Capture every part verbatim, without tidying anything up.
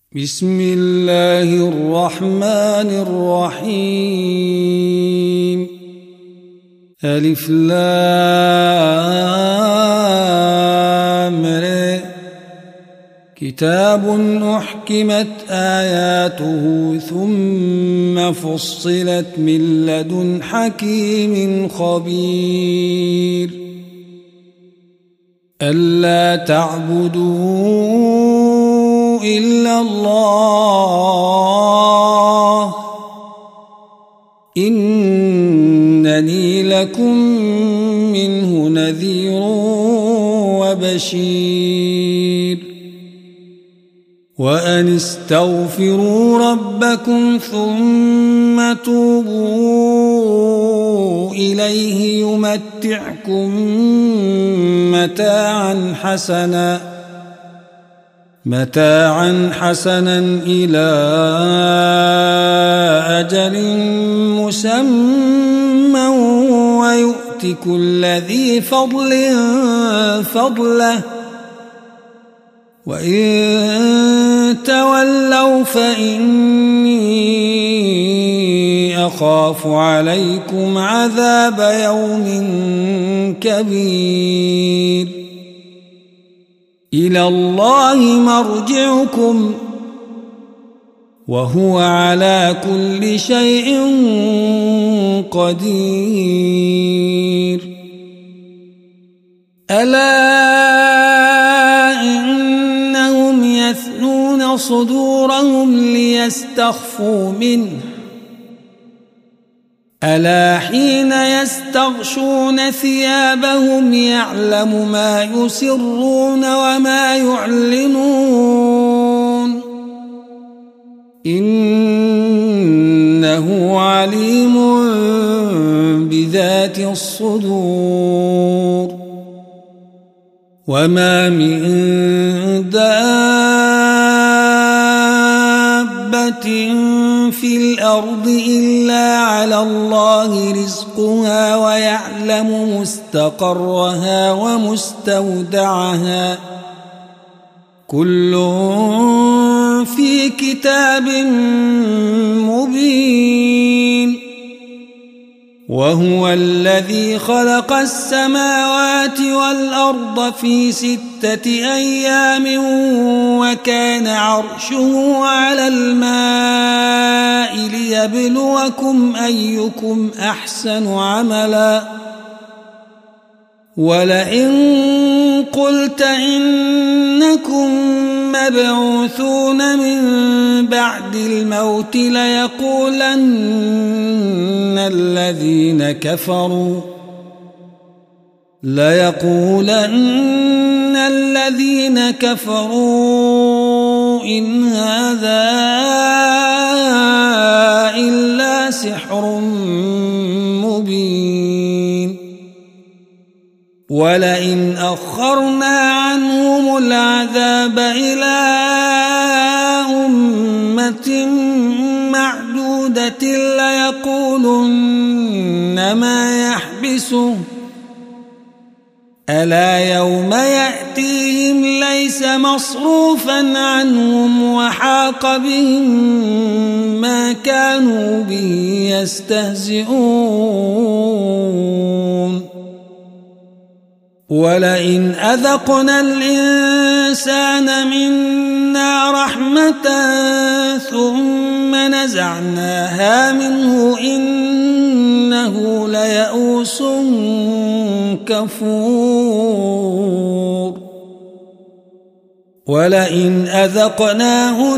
بسم الله الرحمن الرحيم. ألف لام ر. كتاب أحكمت آياته ثم فصلت من لدن حكيم خبير. ألا تعبدوا إلا الله إنني لكم منه نذير وبشير. وأن استغفروا ربكم ثم توبوا إليه يمتعكم متاعا حسنا متاعا حسنا إلى أجل مسمى ويؤت كل ذي فضل فضله وإن تولوا فإني أخاف عليكم عذاب يوم كبير. إلى الله مرجعكم وهو على كل شيء قدير. ألا إنهم يثنون صدورهم ليستخفوا منه ألا حين يستغشون ثيابهم يعلم ما يسرون وما يعلنون إنه عليم بذات الصدور. وما من دابة في الأرض إلا على الله رزقها ويعلم مستقرها ومستودعها كل في كتاب مبين. وهو الذي خلق السماوات والأرض في ستة أيام وكان عرشه على الماء ليبلوكم أيكم أحسن عملا. ولئن قلت إنكم مبعوثون من بعد الموت ليقولن الذين كفروا ليقولن الذين كفروا إن هذا إلا سحر مبين. ولئن أخرنا عنهم العذاب إلى أمة معدودة ليقولن ما يحبسه ألا يوم يأتيهم ليس مصروفا عنهم وحاق بهم ما كانوا به يستهزئون. ولئن أذقنا الإنسان منا رحمة ثم نزعناها منه إنه ليئوس كفور. ولئن أذقناه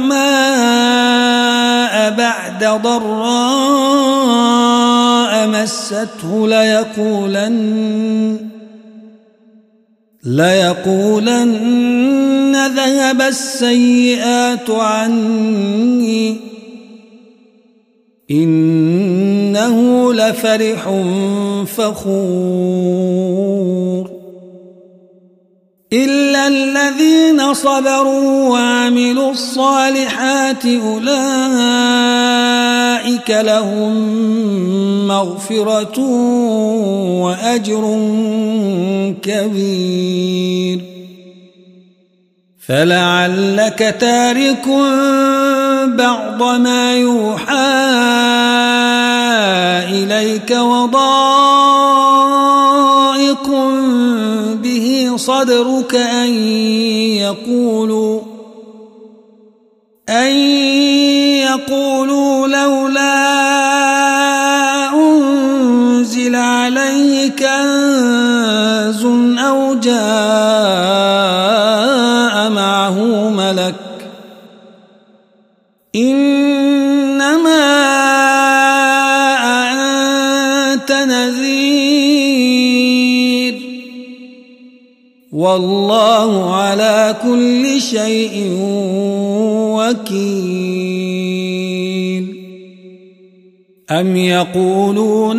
نعماء بعد ضراء مسته ليقولن ليقولن ذهب السيئات عني إنه لفرح فخور. إلا الذين صبروا وعملوا الصالحات أولئك لهم مغفرة وأجر كبير. فلعلك تارك بعض ما يوحى إليك وضائق به صدرك أن يقولوا أن يقولوا لولا أنزل عليه كنز أو جاء معه ملك إنما أنت نذير والله على كل شيء وكيل أم يقولون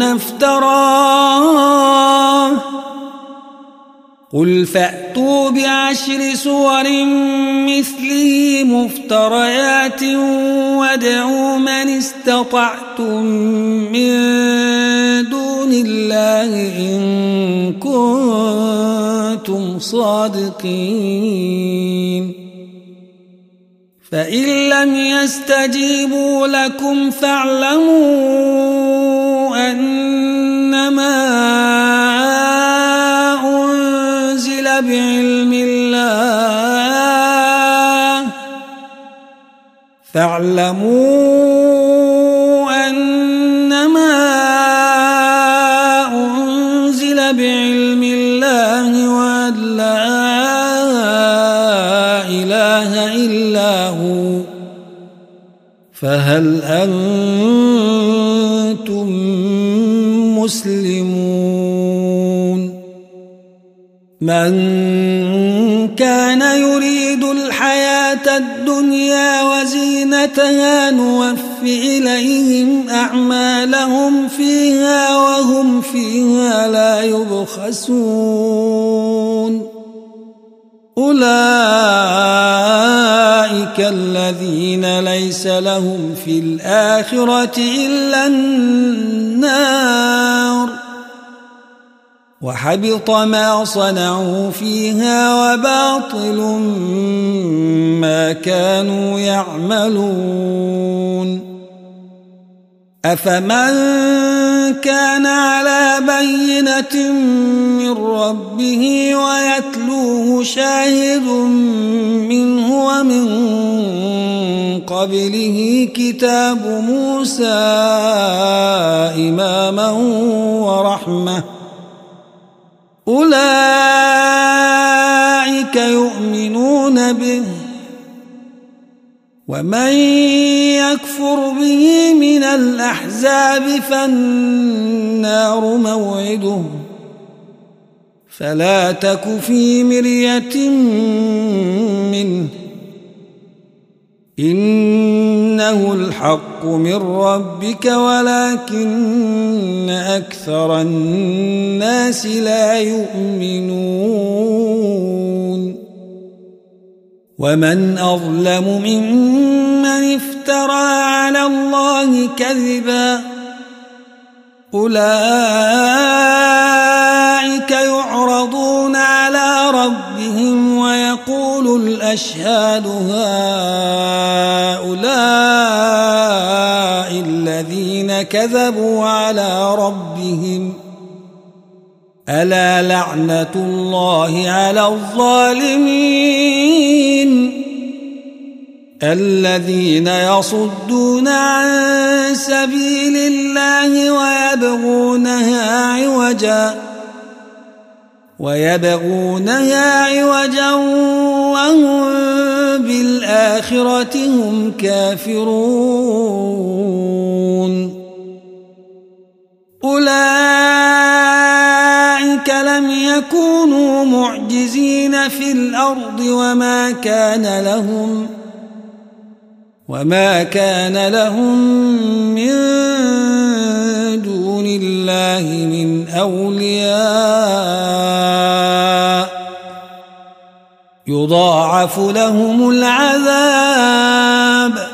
افتراه قل فأتوا بعشر سور مثله مفتريات وادعوا من استطعتم من دون الله إن كنتم صادقين فإن لم يستجيبوا لكم فاعلموا أنما أنزل بعلم الله فاعلموا أنما أنزل بعلم الله وأن لا إله إلا هو فهل أنتم مسلمون من كان يريد الحياة الدنيا وزينتها نوف إليهم أعمالهم فيها وهم فيها لا يبخسون أولئك الذين ليس لهم في الآخرة إلا النار وحبط ما صنعوا فيها وباطل ما كانوا يعملون أفمن كان على بينة من ربه ويتلوه شاهد منه ومن قبله كتاب موسى إماما ورحمة أولئك يؤمنون به ومن يكفر به من الأحزاب فالنار موعده فلا تك في مرية منه إنه الحق من ربك ولكن أكثر الناس لا يؤمنون ومن أظلم ممن افترى على الله كذبا أولئك يعرضون على ربهم ويقول الأشهاد هؤلاء الذين كذبوا على ربهم ألا لعنة الله على الظالمين الذين يصدون عن سبيل الله ويبغونها عوجا ويبغونها عوجا وهم بالآخرة هم كافرون أولئك لم يكونوا معجزين في الأرض وما كان لهم وما كان لهم من دون الله من أولياء يضاعف لهم العذاب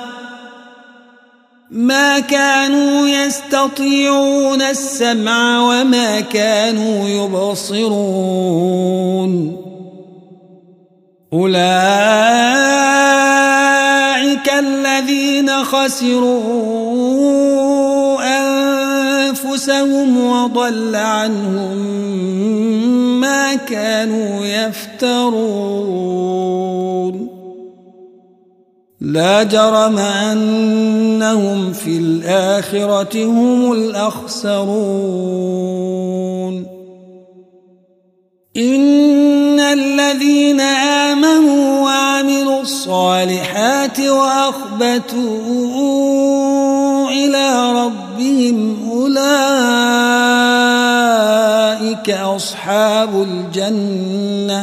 ما كانوا يستطيعون السمع وما كانوا يبصرون أولئك الذين خسروا أنفسهم وضل عنهم ما كانوا يفترون لا جرم أنهم في الآخرة هم الأخسرون إن الذين آمنوا وعملوا الصالحات وأخبتوا إلى ربهم أولئك أصحاب الجنة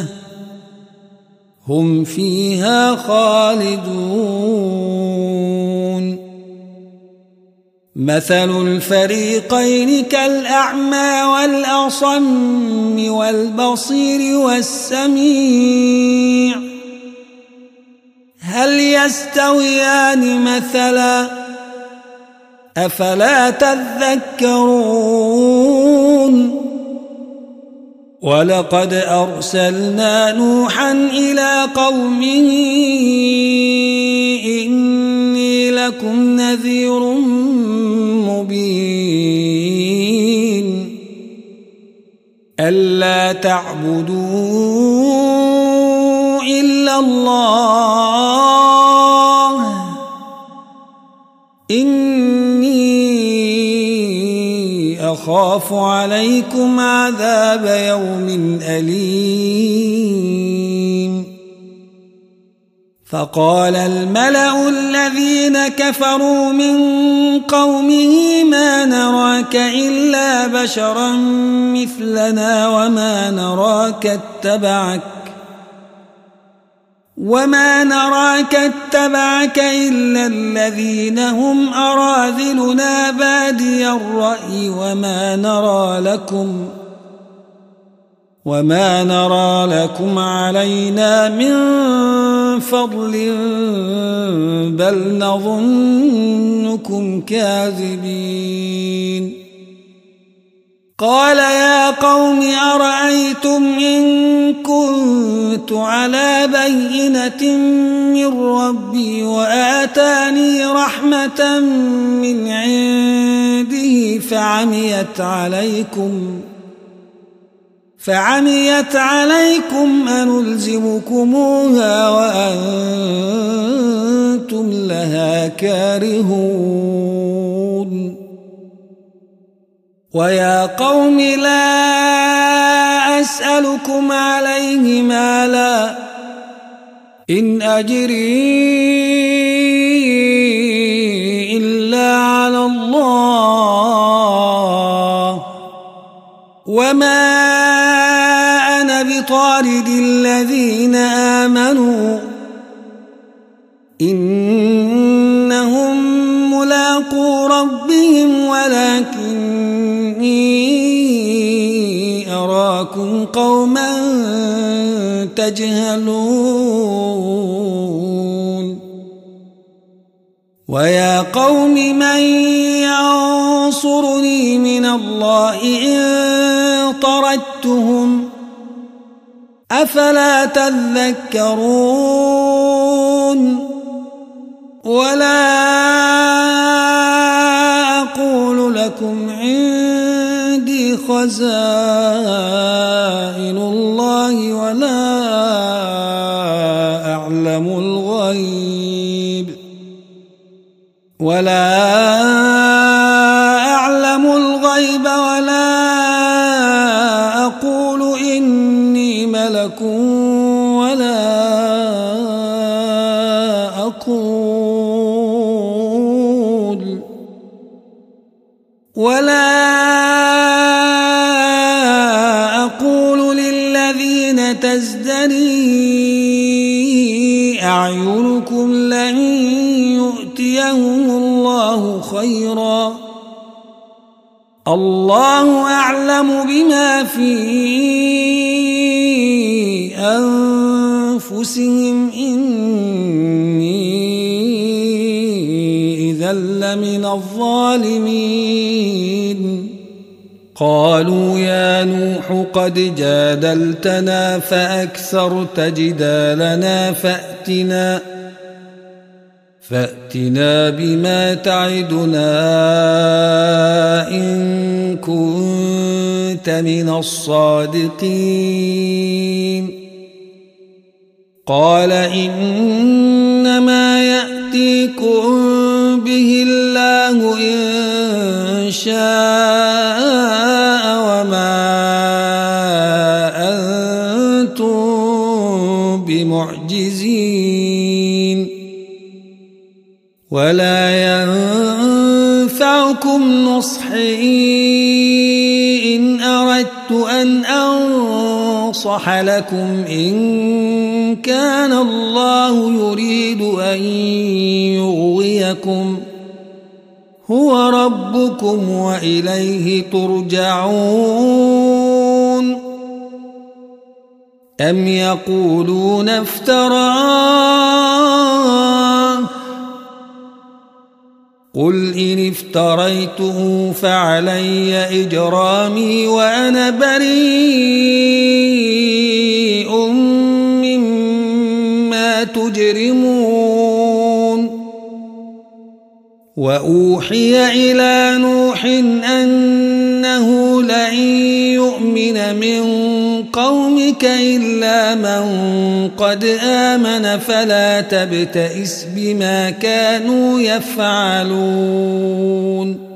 هم فيها خالدون مثل الفريقين كالأعمى والأصم والبصير والسميع هل يستويان مثلا أفلا تذكرون ولقد أرسلنا نوحا إلى قومه إني لكم نذير مبين ألا تعبدوا إلا الله إني أخاف عليكم عذاب يوم أليم فقال الملأ الذين كفروا من قومه ما نراك إلا بشرا مثلنا وما نراك اتبعك وما نراك اتبعك إلا الذين هم أراذلنا بادي الرأي وما نرى لكم وما نرى لكم علينا من فضل بل نظنكم كاذبين قال يا قوم أرأيتم إن كنت على بينة من ربي وآتاني رحمة من عنده فعميت عليكم فعميت عليكم أنلزمكموها وأنتم لها كارهون ويا قوم لا أسألكم عليه مالا إن أجري إلا على الله وما أنا بطارد الذين آمنوا إنهم ملاقو ربهم ولكني أراكم قوما تجهلون ويا قوم من ينصرني من الله إن طردتهم أفلا تذكرون ولا أقول لكم عندي خزائن الله ولا أعلم الغيب ولا أعلم الغيب ولا أقول إني ملك ولا أقول ولا أقول للذين تزدري أعينكم لن يؤتيهم الله خيرا الله أعلم بما في أنفسهم إني إذا لمن الظالمين قالوا يا نوح قد جادلتنا فأكثرت جدالنا فأتنا فأتنا بما تعدنا إن كنت من الصادقين قال إنما يأتيكم به الله إن شاء وما أنتم بمعجزين ولا ينفعكم نصحي إن أردت أن أنصح لكم إن كان الله يريد أن يغويكم هو ربكم وإليه ترجعون أم يقولون افتراه قل إن افتريته فعلي إجرامي وأنا بريء مما تجرمون وأوحي إلى نوح أنه لن يؤمن من قومك إلا من قد آمن فلا تبتئس بما كانوا يفعلون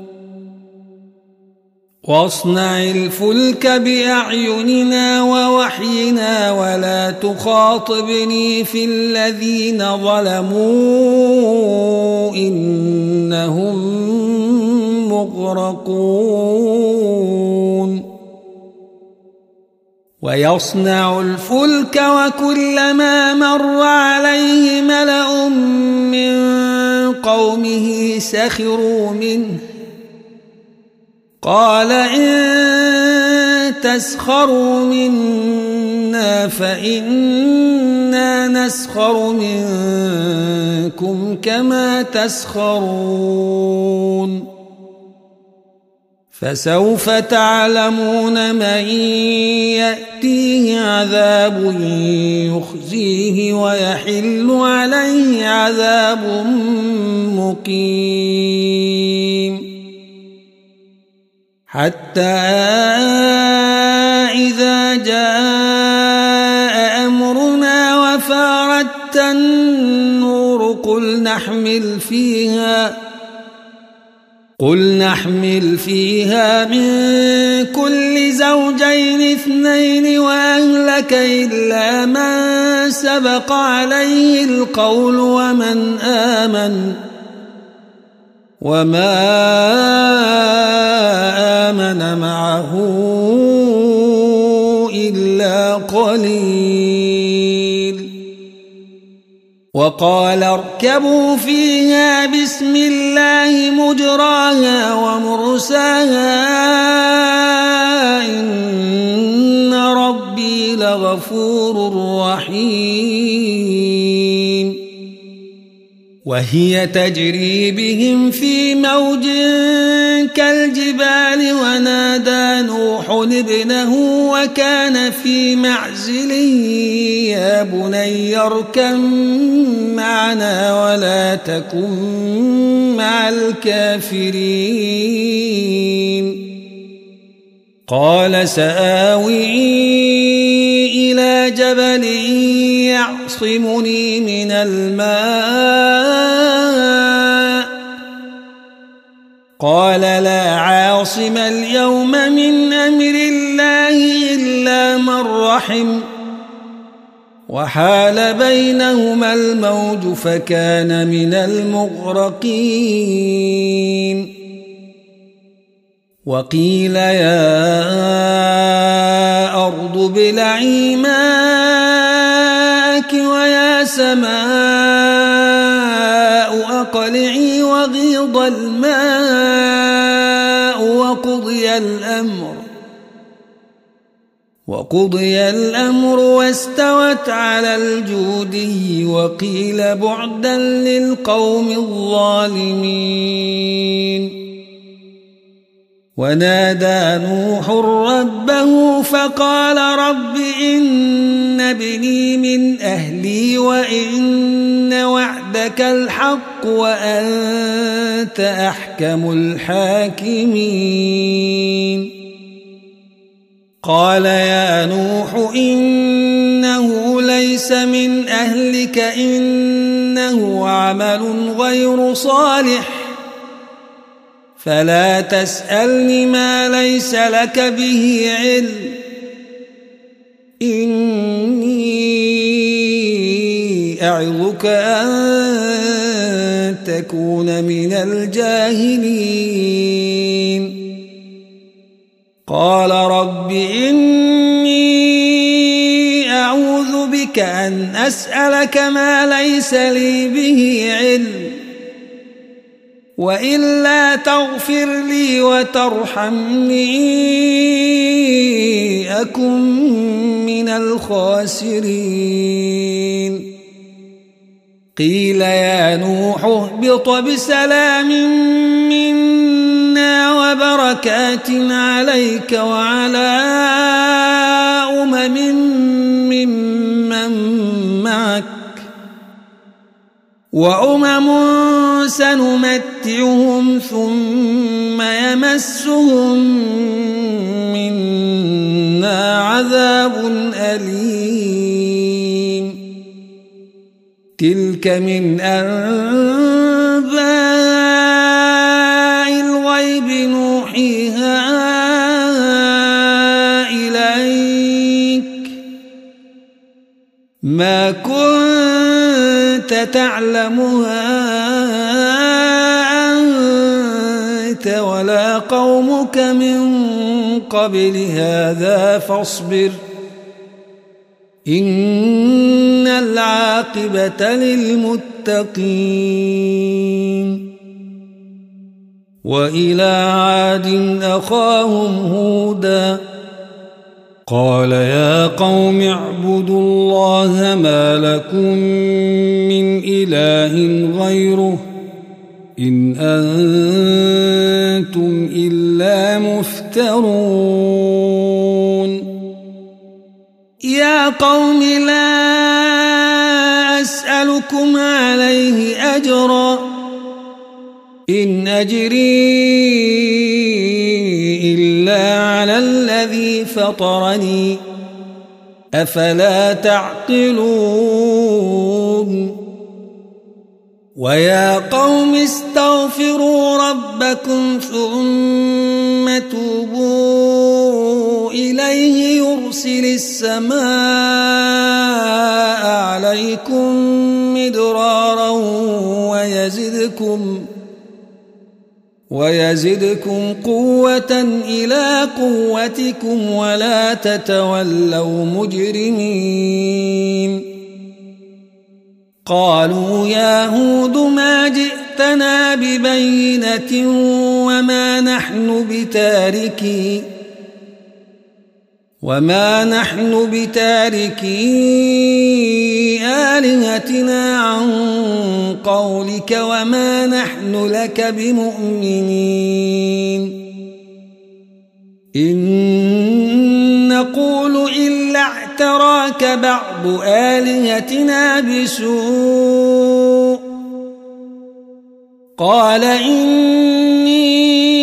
واصنع الفلك بأعيننا ووحينا ولا تخاطبني في الذين ظلموا إنهم مغرقون ويصنع الفلك وكلما مر عليه ملأ من قومه سخروا منه قال إن تسخروا منا فإنا نسخر منكم كما تسخرون فسوف تعلمون من يأتيه عذاب يخزيه ويحل عليه عذاب مقيم حتى إذا جاء أمرنا وفارت النور قل نحمل فيها قل نحمل فيها من كل زوجين اثنين وأهلك إلا من سبق عليه القول ومن آمن وما آمن معه إلا قليل وقال اركبوا فيها بسم الله مجراها ومرساها إن ربي لغفور رحيم وهي تجري بهم في موج كالجبال ونادى نوح ابنه وكان في معزل يا بني اركب معنا ولا تكن مع الكافرين قال سآوي إلى جبل يعصمني من الماء قال لا عاصم اليوم من أمر الله إلا من رحم وحال بينهما الموج فكان من المغرقين وقيل يا أرض ابلعي ماءك ويا سماء أقلعي وغيض الماء وقضي الأمر وقضي الأمر واستوت على الجودي وقيل بعدا للقوم الظالمين ونادى نوح ربه فقال رب إن ابني من أهلي وإن وعدك الحق وأنت أحكم الحاكمين قال يا نوح إنه ليس من أهلك إنه عمل غير صالح فلا تسألني ما ليس لك به علم إني أعظك أن تكون من الجاهلين قال رب إني أعوذ بك أن أسألك ما ليس لي به علم وإلا تغفر لي وترحمني أكن من الخاسرين قيل يا نوح اهبط بسلام منا وبركات عليك وعلى أمم ممن معك وأمم سنمتعهم ثم يمسهم منا عذاب أليم تلك من أنباء الغيب نوحيها إليك ما كنت تعلمها أنت ولا قومك من قبل هذا فاصبر إن العاقبة للمتقين وإلى عاد أخاهم هودا قال يا قوم اعبدوا الله ما لكم من إله غيره إن أنتم إلا مفترون يا قوم لا أسألكم عليه أجرا إن أجري إلا على الذي فطرني أفلا تعقلون ويا قوم استغفروا ربكم ثم توبوا إليه يرسل السماء عليكم مدرارا ويزدكم ويزدكم قوة إلى قوتكم ولا تتولوا مجرمين قالوا يا هود ما جئتنا ببينة وما نحن بتاركي وما نحن بتاركي آلهتنا عن قولك وما نحن لك بمؤمنين إن نقول إلا اعتراك بعض آلهتنا بسوء قال إني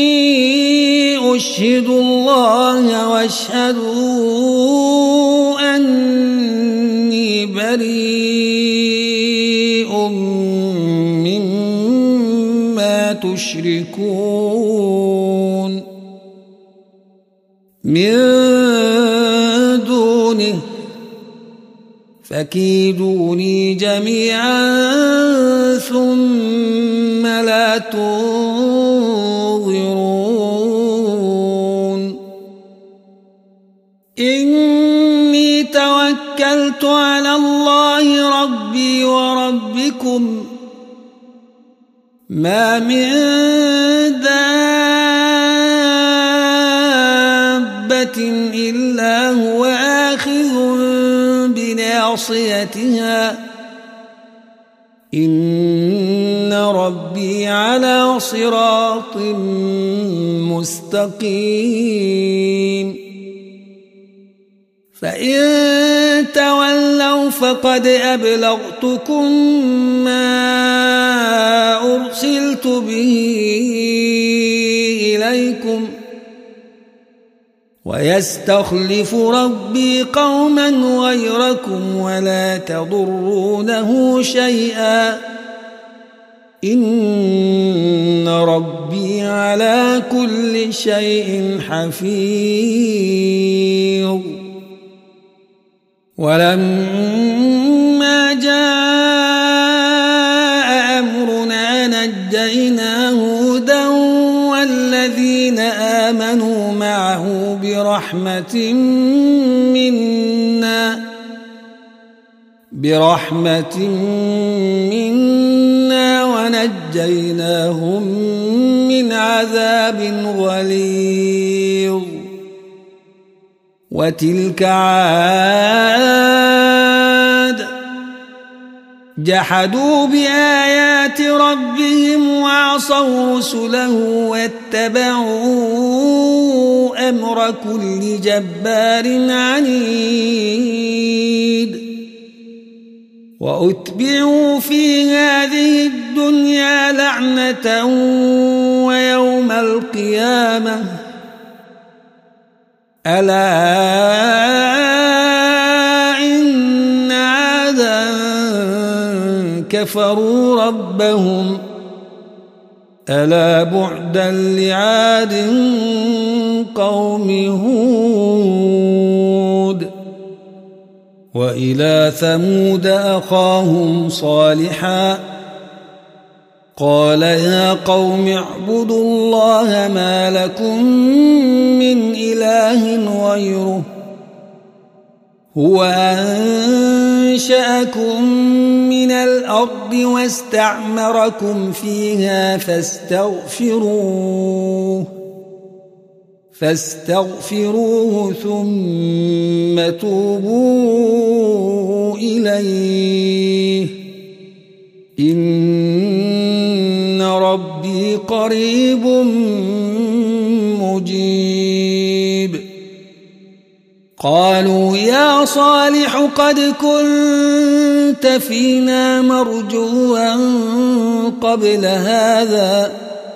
أشهد الله واشهدوا أني بريء مما تشركون من دونه فكيدوني جميعا ثم لا تنظرون إني توكلت على الله ربي وربكم ما من دابة إلا هو آخذ بناصيتها إن ربي على صراط مستقيم فإن تولوا فقد أبلغتكم ما أرسلت به إليكم ويستخلف ربي قوما غيركم ولا تضرونه شيئا إن ربي على كل شيء حفيظ ولما جاء أمرنا نجينا هودا والذين آمنوا معه برحمة منا برحمة منا ونجيناهم من عذاب غليظ وتلك عاد جحدوا بآيات ربهم وعصوا رسله واتبعوا أمر كل جبار عنيد وأتبعوا في هذه الدنيا لعنة ويوم القيامة ألا إن عادا كفروا ربهم ألا بعدا لعاد قوم هود وإلى ثمود أخاهم صالحا قال يا قوم اعبدوا الله ما لكم من إله غيره هو أنشأكم من الأرض واستعمركم فيها فاستغفروه فاستغفروه ثم توبوا إليه إن ربي قريب مجيب قالوا يا صالح قد كنت فينا مرجوا قبل هذا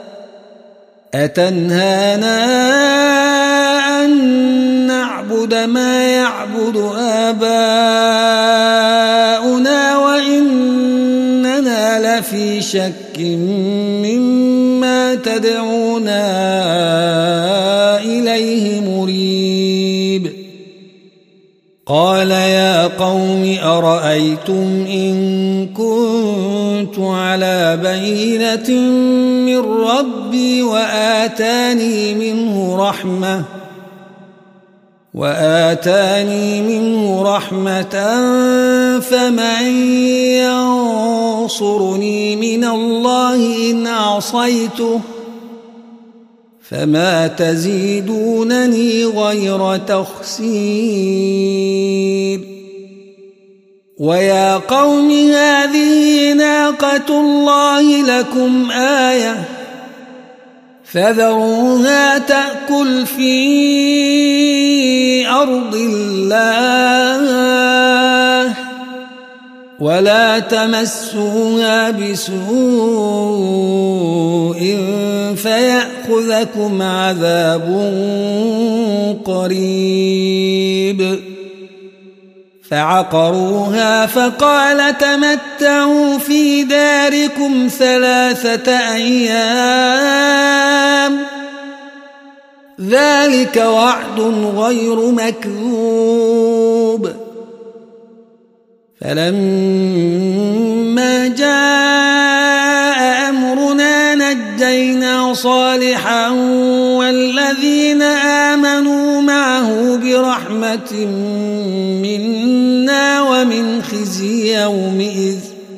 أتنهانا أن نعبد ما يعبد آباؤنا وإننا لفي شك مما تدعونا إليه مريب قال يا قوم أرأيتم إن كنت على بينة من ربي وآتاني منه رحمة وآتاني منه رحمة فمن ينصرني من الله إن عصيته فما تزيدونني غير تخسير ويا قوم هذه ناقة الله لكم آية فذروها تأكل في أرض الله ولا تمسوها بسوء فيأخذكم عذاب قريب فعقروها فقال تمتعوا في داركم ثلاثة أيام ذلك وعد غير مكذوب فلما جاء أمرنا نجينا صالحا والذين آمنوا معه برحمة منا ومن خزي يومئذ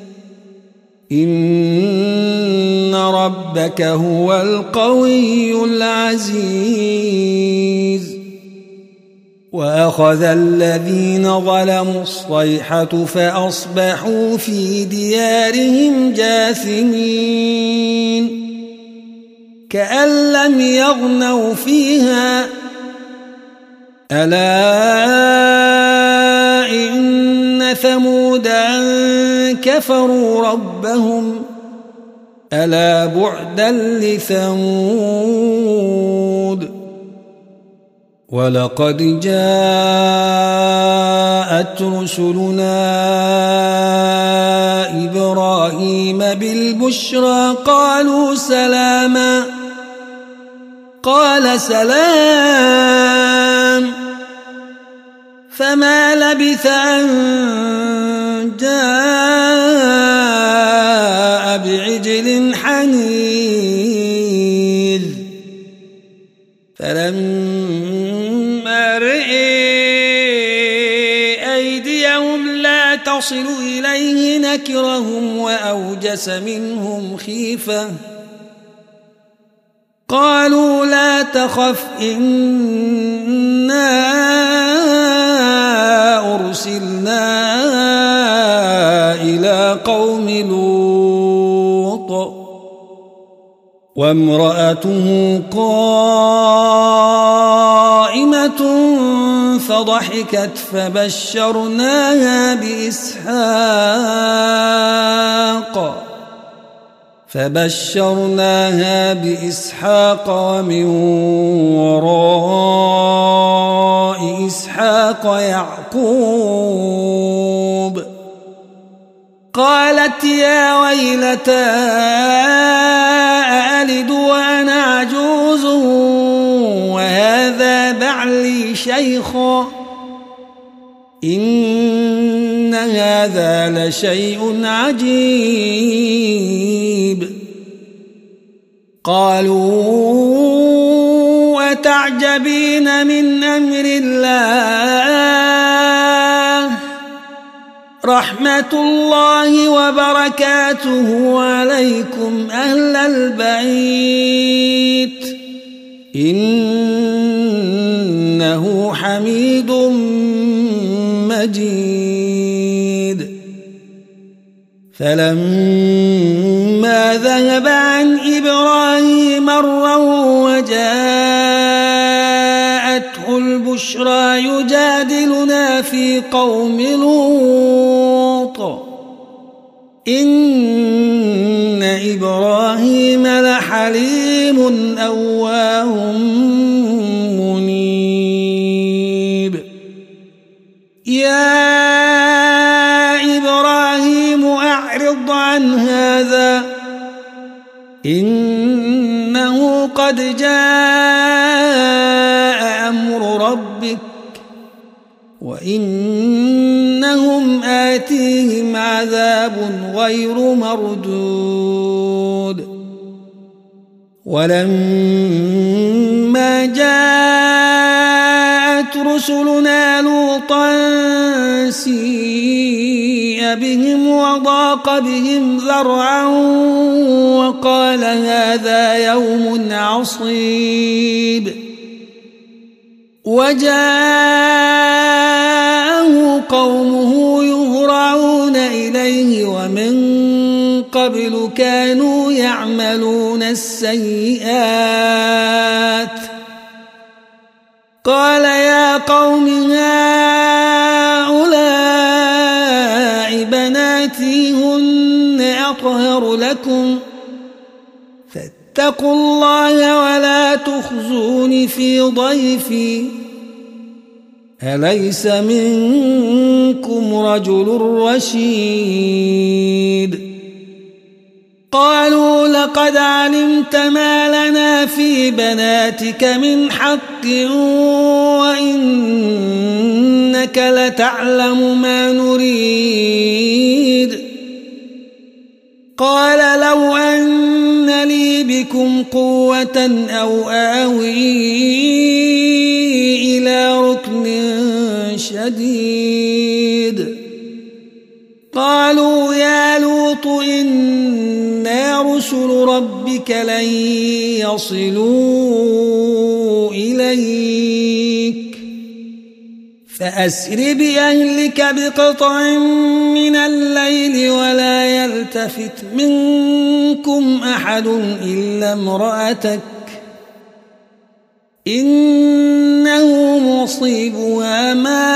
إن ربك هو القوي العزيز وأخذ الذين ظلموا الصيحة فأصبحوا في ديارهم جاثمين كأن لم يغنوا فيها ألا إن ثمودا كفروا ربهم ألا بعدا لثمود ولقد جاءت رسلنا إبراهيم بالبشرى قالوا سلاما قال سلام فما لبث أن جاء بعجل حنيذ فلما رأى أيديهم لا تصل إليه نكرهم وأوجس منهم خيفة قالوا لا تخف إنا أرسلنا إلى قوم لوط وامرأته قائمة فضحكت فبشرناها بإسحاق فبشرناها بإسحاق ومن وراء إسحاق يعقوب قالت يا ويلتى أألد وأنا عجوز وهذا بعلي شيخا إن هذا لشيء عجيب قالوا أتعجبين من أمر الله رحمة الله وبركاته عليكم أهل البيت إنه حميد مجيد فلما ذهب عن إبراهيم الروع وجاءته البشرى يجادلنا في قوم لوط إن إبراهيم لحليم أواه منيب يا إبراهيم أعرض عن هذا إنه قد جاء أمر ربك وإنهم آتيهم عذاب غير مردود ولما جاءت رسلنا لوطا سيء بهم وضاق بهم ذرعا وقال هذا يوم عصيب وجاءه قومه يهرعون إليه ومن قبل كانوا يعملون السيئات قال يا قوم هؤلاء بناتي هن أطهر لكم فاتقوا الله ولا تخزون في ضيفي أليس منكم رجل رشيد قالوا لقد علمت ما لنا في بناتك من حق وإنك لتعلم ما نريد قال لو أن لي بكم قوة أو آوي إلى ركن شديد قالوا يا لوط إنا رسل ربك لن يصلوا إليك فأسر بأهلك بقطع من الليل ولا يلتفت منكم أحد إلا امرأتك إنه مصيبها ما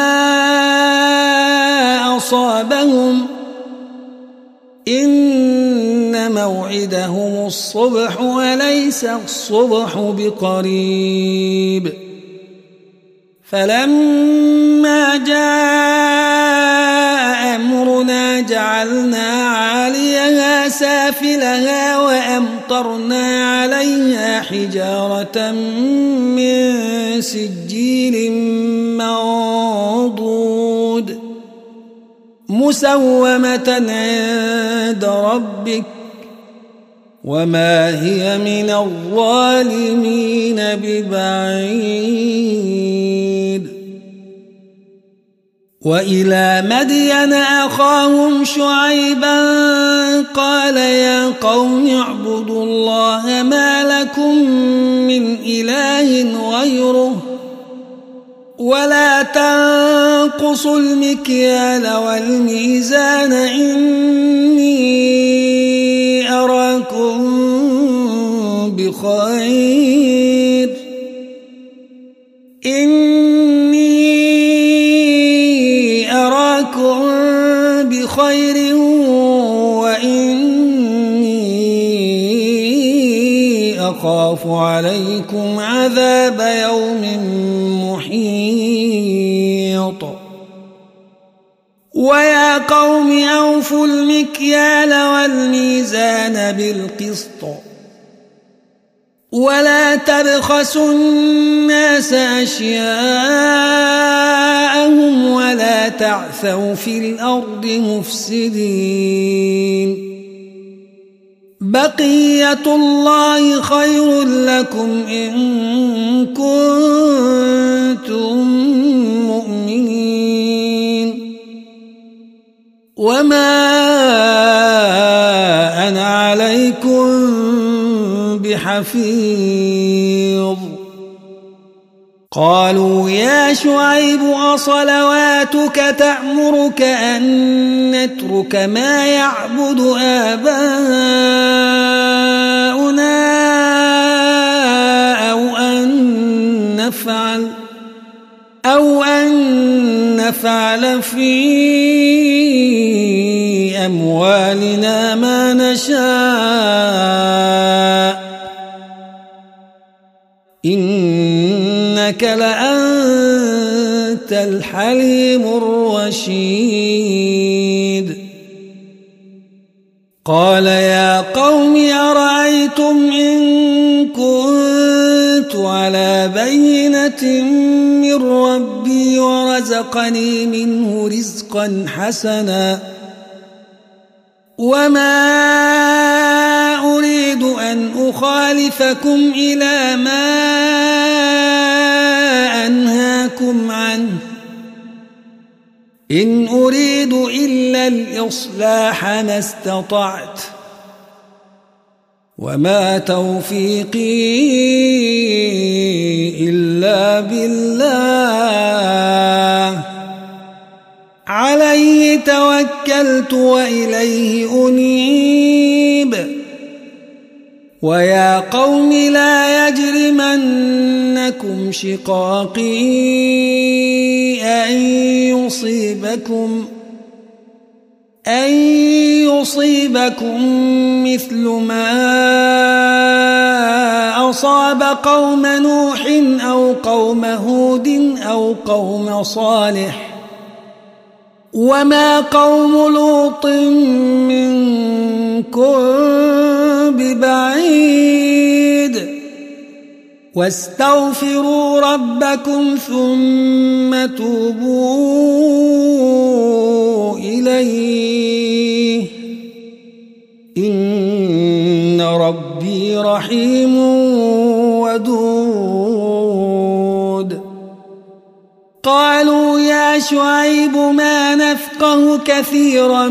أصابهم إن موعدهم الصبح وليس الصبح بقريب فلما جاء أمرنا جعلنا عاليها سافلها وأمطرنا عليها حجارة من سجيل منضود مسومة عند ربك وما هي من الظالمين ببعيد وإلى مدين أخاهم شعيبا قال يا قوم اعبدوا الله ما لكم من إله غيره ولا تنقصوا المكيال والميزان إني أراكم بخير إني أراكم بخير وإني أخاف عليكم عذاب يوم محيط ويا قوم أوفوا المكيال والميزان بالقسط ولا تبخسوا الناس أشياءهم ولا تعثوا في الأرض مفسدين بقية الله خير لكم إن كنتم مؤمنين وما أنا عليكم بحفيظ قالوا يا شعيب أصلواتك تأمرك أن نترك ما يعبد آباؤنا أو أن نفعل أو أن نفعل في أموالنا ما نشاء إنك لأنت الحليم الرشيد قال يا قوم أرأيتم إن كنت على بينة من ربي ورزقني منه رزقا حسنا وما أريد أن أخالفكم إلى ما أنهاكم عنه إن أريد إلا الإصلاح ما استطعت وما توفيقي إلا بالله عليه توكلت وإليه أنيب ويا قوم لا يجرمنكم شقاقي أن يصيبكم أن يصيبكم مثل ما أصاب قوم نوح أو قوم هود أو قوم صالح وما قوم لوط منكم ببعيد واستغفروا ربكم ثم توبوا إليه إن ربي رحيم ودود قالوا يا شعيب ما نفقه كثيرا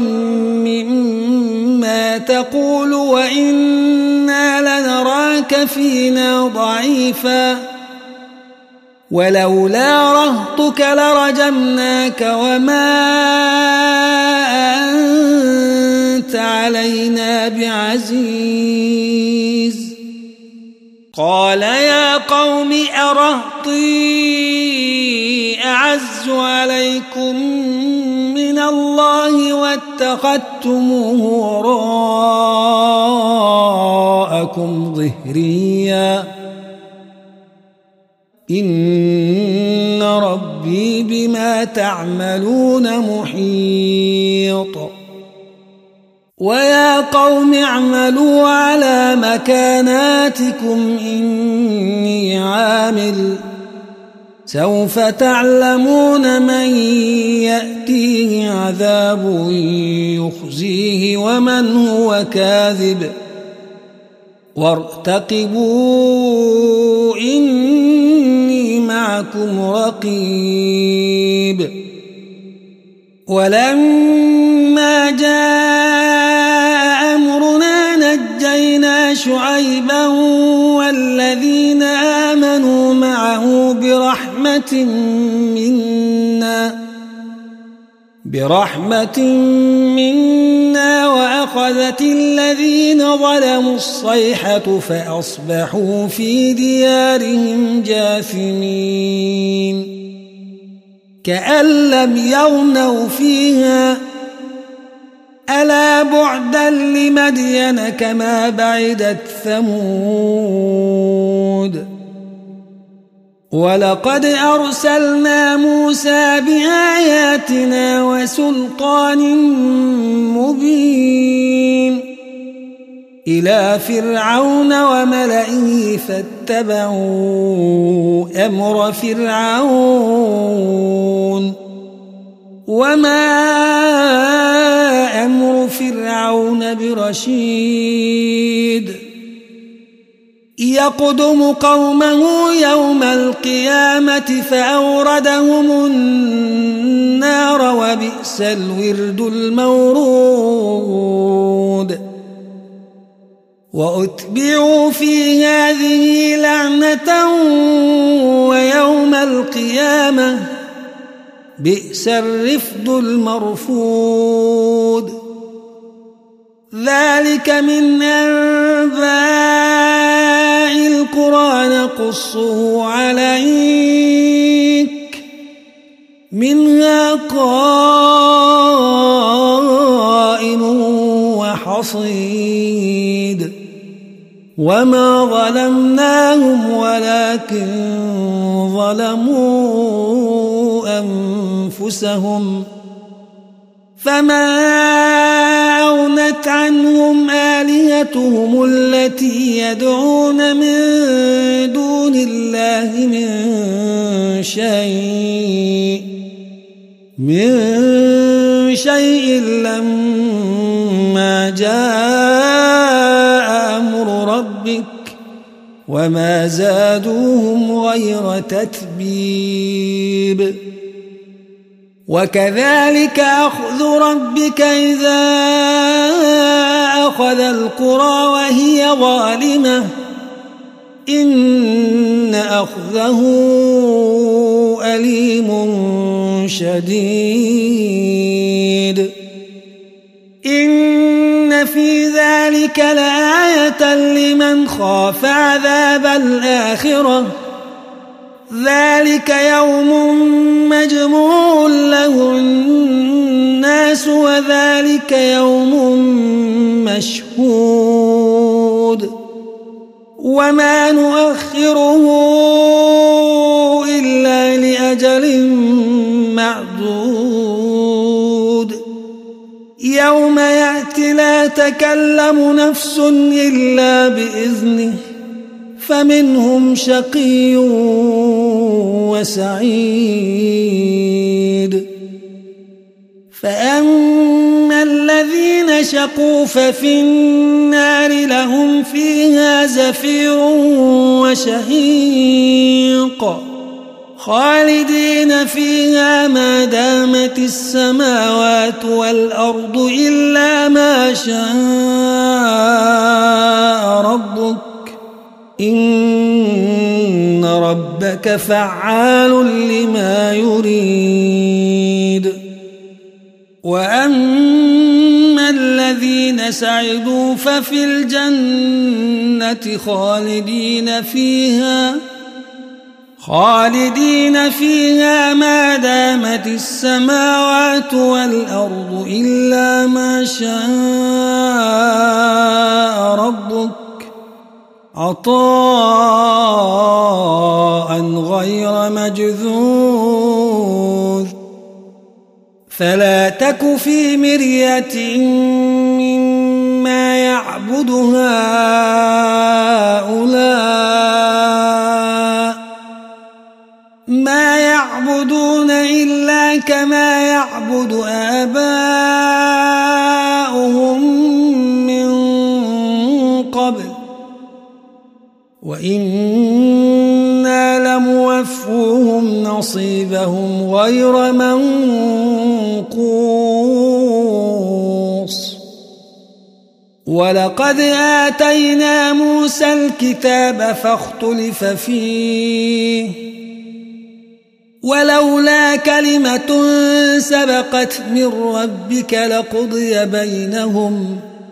مما تقول وإنا لنراك فينا ضعيفا ولولا رهطك لرجمناك وما أنت علينا بعزيز. قال يا قوم أرهطي أعز عليكم من الله واتخذتموه وراءكم ظهريا إن ربي بما تعملون محيط. ويا قوم اعملوا على مكاناتكم إني عامل سوف تعلمون من يأتيه عذاب يخزيه ومن هو كاذب وارتقبوا إني معكم رقيب. ولما جاء أمرنا نجينا شعيبا والذين آمنوا معه برحمة منا برحمة منا وأخذت الذين ظلموا الصيحة فأصبحوا في ديارهم جاثمين كأن لم يغنوا فيها ألا بعدا لمدين كما بعدت ثمود. ولقد أرسلنا موسى بآياتنا وسلطان مبين إلى فرعون وملئه فاتبعوا أمر فرعون وما أمر فرعون برشيد. يقدم قومه يوم القيامة فأوردهم النار وبئس الورد المورود. وأتبعوا في هذه لعنة ويوم القيامة بئس الرفد المرفود. ذلك من أنباء القرى نقصه عليك منها قائم وحصيد. وما ظلمناهم ولكن ظلموا أنفسهم فما أغنت عنهم آلهتهم التي يدعون من دون الله من شيء من شيء لما جاء أمر ربك وما زادوهم غير تتبيب. وكذلك أخذ ربك إذا أخذ القرى وهي ظالمة إن أخذه أليم شديد. إن في ذلك لآية لمن خاف عذاب الآخرة ذلك يوم مجموع له الناس وذلك يوم مشهود وما نؤخره إلا لأجل معدود. يوم يأتي لا تكلم نفس إلا بإذنه فمنهم شقي وسعيد. فأما الذين شقوا ففي النار لهم فيها زفير وشهيق خالدين فيها ما دامت السماوات والأرض إلا ما شاء ربك إن ربك ربك فعال لما يريد وأما الذين سعدوا ففي الجنة خالدين فيها خالدين فيها ما دامت السماوات والأرض إلا ما شاء ربك عطاء غير مجذوذ فلا تك في مرية مما يعبد هؤلاء ما يعبدون إلا كما يعبد آباؤهم من قبل وإنا لموفوهم نصيبهم غير منقوص ولقد آتينا موسى الكتاب فاختلف فيه ولولا كلمة سبقت من ربك لقضي بينهم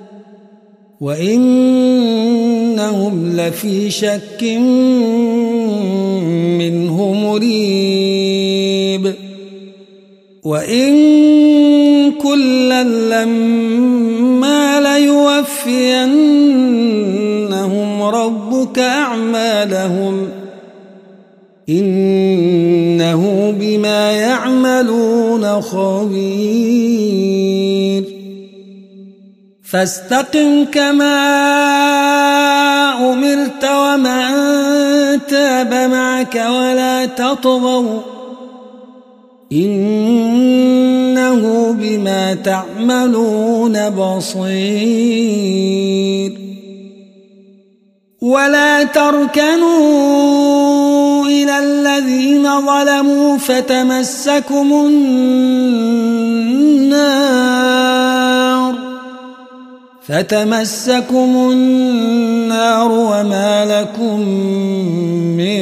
وإنهم لفي شك منه مريب وإن كلا لما ليوفينهم ربك أعمالهم إنه بما يعملون خبير فاستقم كما أمرت ومن تاب معك ولا تطغوا إنه بما تعملون بصير ولا تركنوا إلى الذين ظلموا فتمسكم النار فتمسكم النار وما لكم من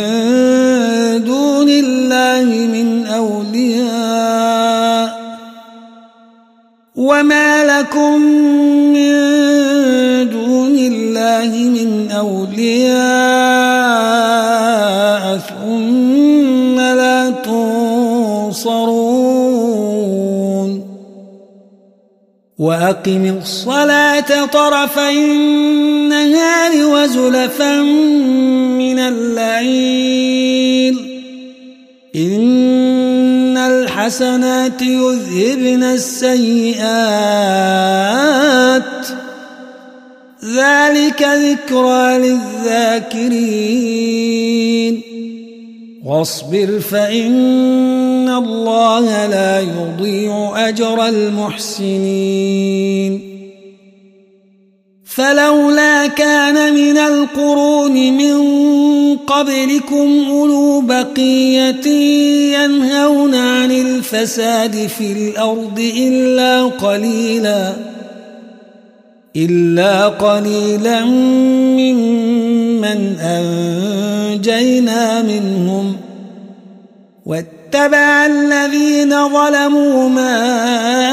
دون الله من أولياء وما لكم من دون الله من أولياء ثم لا تنصرون وأقم الصلاة طرفي النهار وزلفا من الليل إن الحسنات يذهبن السيئات ذلك ذكرى للذاكرين واصبر فإن الله لا يضيع أجر المحسنين فلولا كان من القرون من قبلكم أولو بقية ينهون عن الفساد في الأرض إلا قليلا إلا قليلا ممن أنجينا منهم واتبع الذين ظلموا ما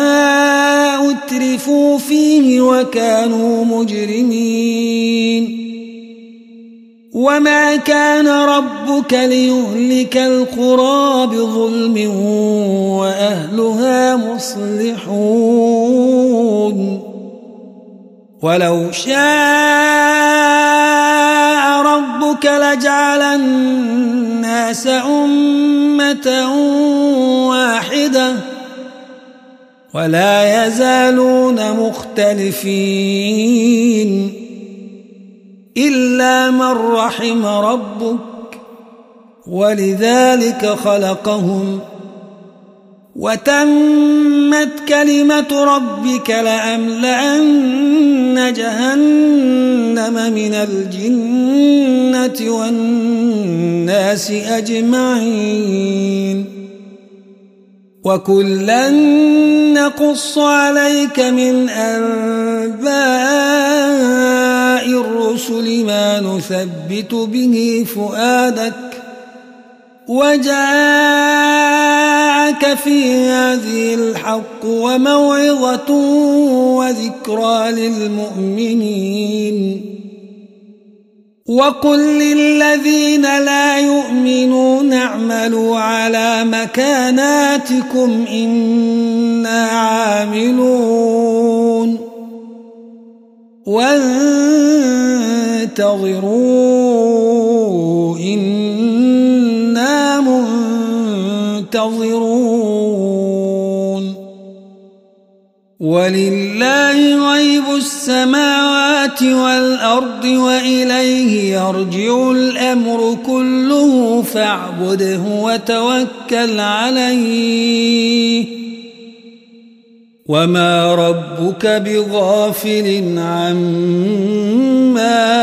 أترفوا فيه وكانوا مجرمين وما كان ربك ليهلك القرى بظلم وأهلها مصلحون ولو شاء ربك لجعل الناس أمة واحدة ولا يزالون مختلفين إلا من رحم ربك ولذلك خلقهم وتمت كلمة ربك لأملأن جهنم من الجنة والناس أجمعين وكلا نقص عليك من أنباء الرسل ما نثبت به فؤادك وجاءك في هذه الحق وموعظة وذكرى للمؤمنين وقل للذين لا يؤمنون اعملوا على مكاناتكم إنا عاملون وانتظروا إنا منتظرون ولله غيب السماوات والأرض وإليه يرجع الأمر كله فاعبده وتوكل عليه وما ربك بغافل عما